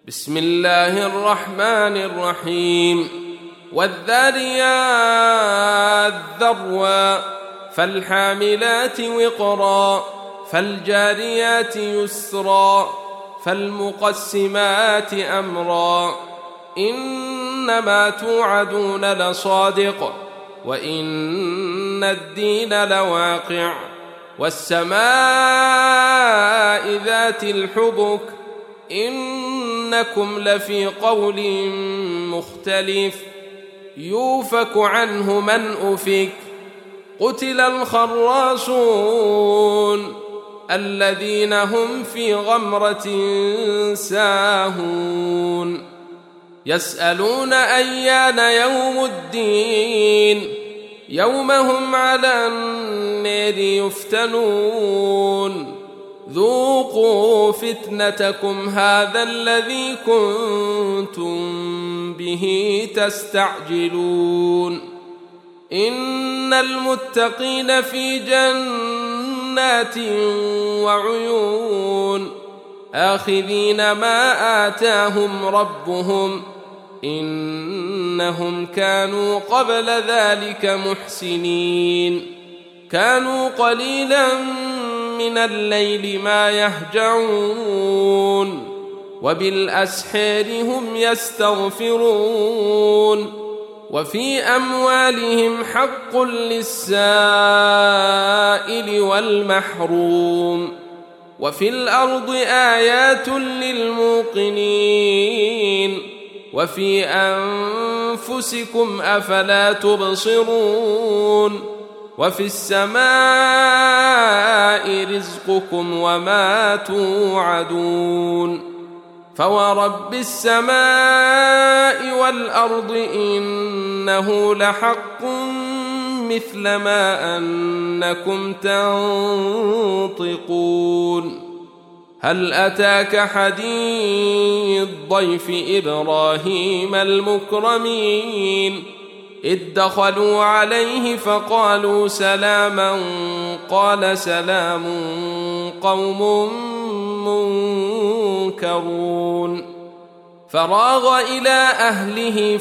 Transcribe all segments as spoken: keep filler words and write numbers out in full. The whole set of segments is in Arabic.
بسم الله الرحمن الرحيم والذاريات ذروا فالحاملات وقرا فالجاريات يسرا فالمقسمات أمرا إنما توعدون لصادق وإن الدين لواقع والسماء ذات الحبك إنكم لفي قول مختلف يوفك عنه من أفك قتل الخراصون الذين هم في غمرة ساهون يسألون أيان يوم الدين يوم هم على النار يفتنون ذوقوا فتنتكم هذا الذي كنتم به تستعجلون إن المتقين في جنات وعيون آخذين ما آتاهم ربهم إنهم كانوا قبل ذلك محسنين كانوا قليلا من الليل ما يهجعون وبالأسحار هم يستغفرون وفي أموالهم حق للسائل والمحروم وفي الأرض آيات للموقنين وفي أنفسكم أفلا تبصرون وفي السماء رزقكم وما توعدون فورب السماء والأرض إنه لحق مثل ما أنكم تنطقون هل أتاك حديث ضيف إبراهيم المكرمين إذ دخلوا عليه فقالوا سلاما قال سلام قوم منكرون فراغ إلى أهله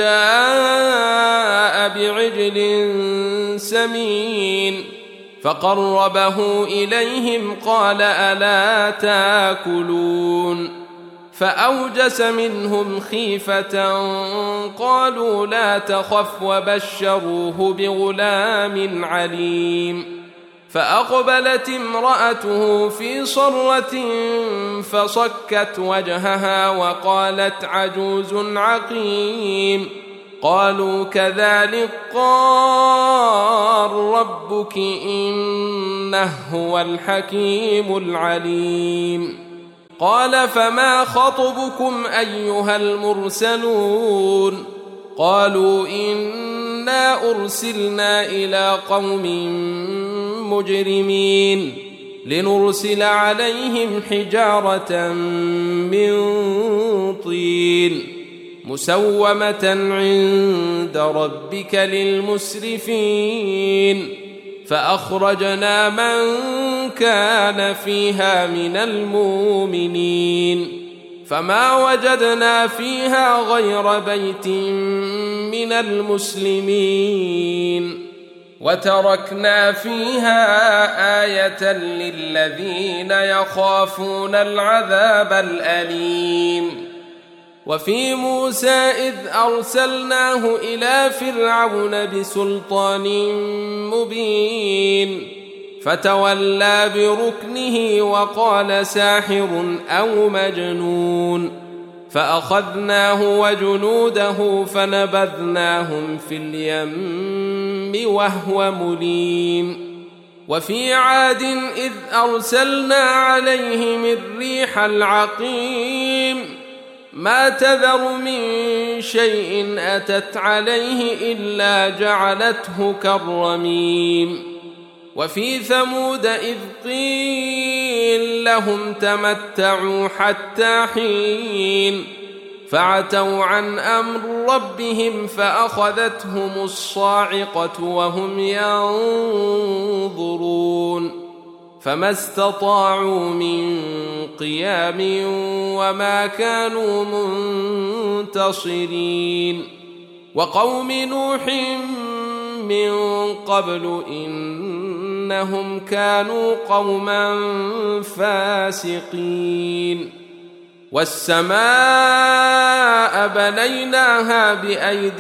فجاء بعجل سمين فقربه إليهم قال ألا تاكلون فأوجس منهم خيفة قالوا لا تخف وبشروه بغلام عليم فأقبلت امرأته في صرة فصكت وجهها وقالت عجوز عقيم قالوا كذلك قال ربك إنه هو الحكيم العليم قال فما خطبكم أيها المرسلون قالوا إنا أرسلنا إلى قوم مجرمين لنرسل عليهم حجارة من طين مسومة عند ربك للمسرفين فأخرجنا من كان فيها من المؤمنين فما وجدنا فيها غير بيت من المسلمين وتركنا فيها آية للذين يخافون العذاب الأليم وفي موسى إذ أرسلناه إلى فرعون بسلطان مبين فتولى بركنه وقال ساحر أو مجنون فأخذناه وجنوده فنبذناهم في اليم وهو مليم وفي عاد إذ أرسلنا عليهم الريح العقيم ما تذر من شيء أتت عليه إلا جعلته كالرميم وفي ثمود إذ قيل لهم تمتعوا حتى حين فعتوا عن أمر ربهم فأخذتهم الصاعقة وهم ينظرون فما استطاعوا من قيام وما كانوا منتصرين وقوم نوح من قبل إنهم كانوا قوما فاسقين والسماء بنيناها بأيد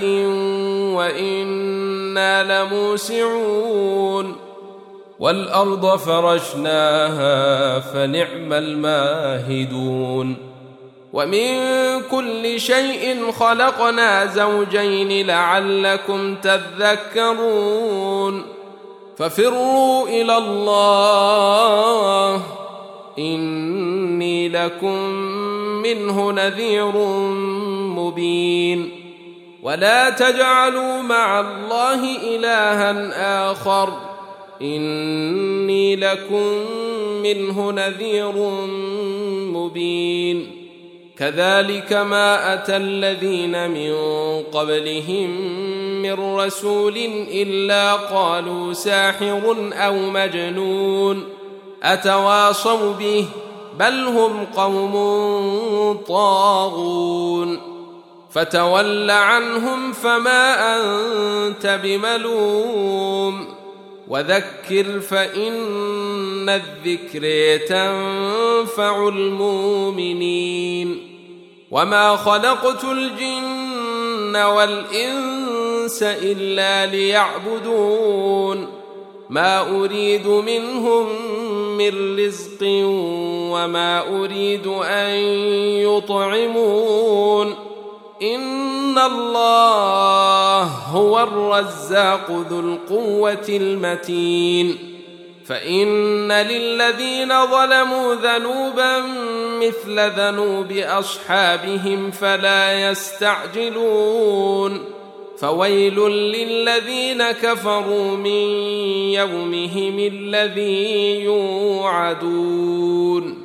وإنا لموسعون والأرض فرشناها فنعم الماهدون ومن كل شيء خلقنا زوجين لعلكم تذكرون ففروا إلى الله إني لكم منه نذير مبين ولا تجعلوا مع الله إلها آخر إني لكم منه نذير مبين كذلك ما أتى الذين من قبلهم من رسول إلا قالوا ساحر أو مجنون أتواصوا به بل هم قوم طاغون فتول عنهم فما أنت بملوم وذكر فإن الذكر تنفع المؤمنين وما خلقت الجن والإنس إلا ليعبدون ما أريد منهم من رزق وما أريد أن يطعمون إن الله هو الرزاق ذو القوة المتين فإن للذين ظلموا ذنوبا مثل ذنوب أصحابهم فلا يستعجلون فويل للذين كفروا من يومهم الذي يوعدون